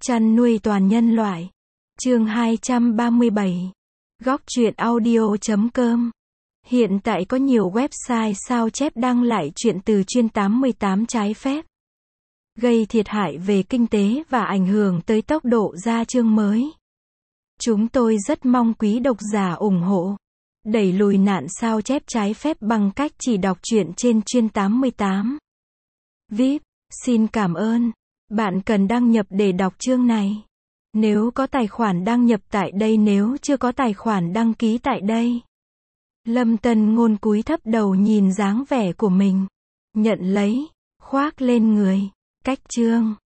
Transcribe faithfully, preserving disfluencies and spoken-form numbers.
Chăn nuôi toàn nhân loại. Chương hai trăm ba mươi bảy. Góc truyện audio chấm com. Hiện tại có nhiều website sao chép đăng lại truyện từ chuyên tám mươi tám trái phép, gây thiệt hại về kinh tế và ảnh hưởng tới tốc độ ra chương mới. Chúng tôi rất mong quý độc giả ủng hộ, đẩy lùi nạn sao chép trái phép bằng cách chỉ đọc truyện trên chuyên tám mươi tám. vê i pê, xin cảm ơn. Bạn cần đăng nhập để đọc chương này. Nếu có tài khoản đăng nhập tại đây, nếu chưa có tài khoản đăng ký tại đây. Lâm Tân Ngôn cúi thấp đầu nhìn dáng vẻ của mình. Nhận lấy, khoác lên người. Cách chương.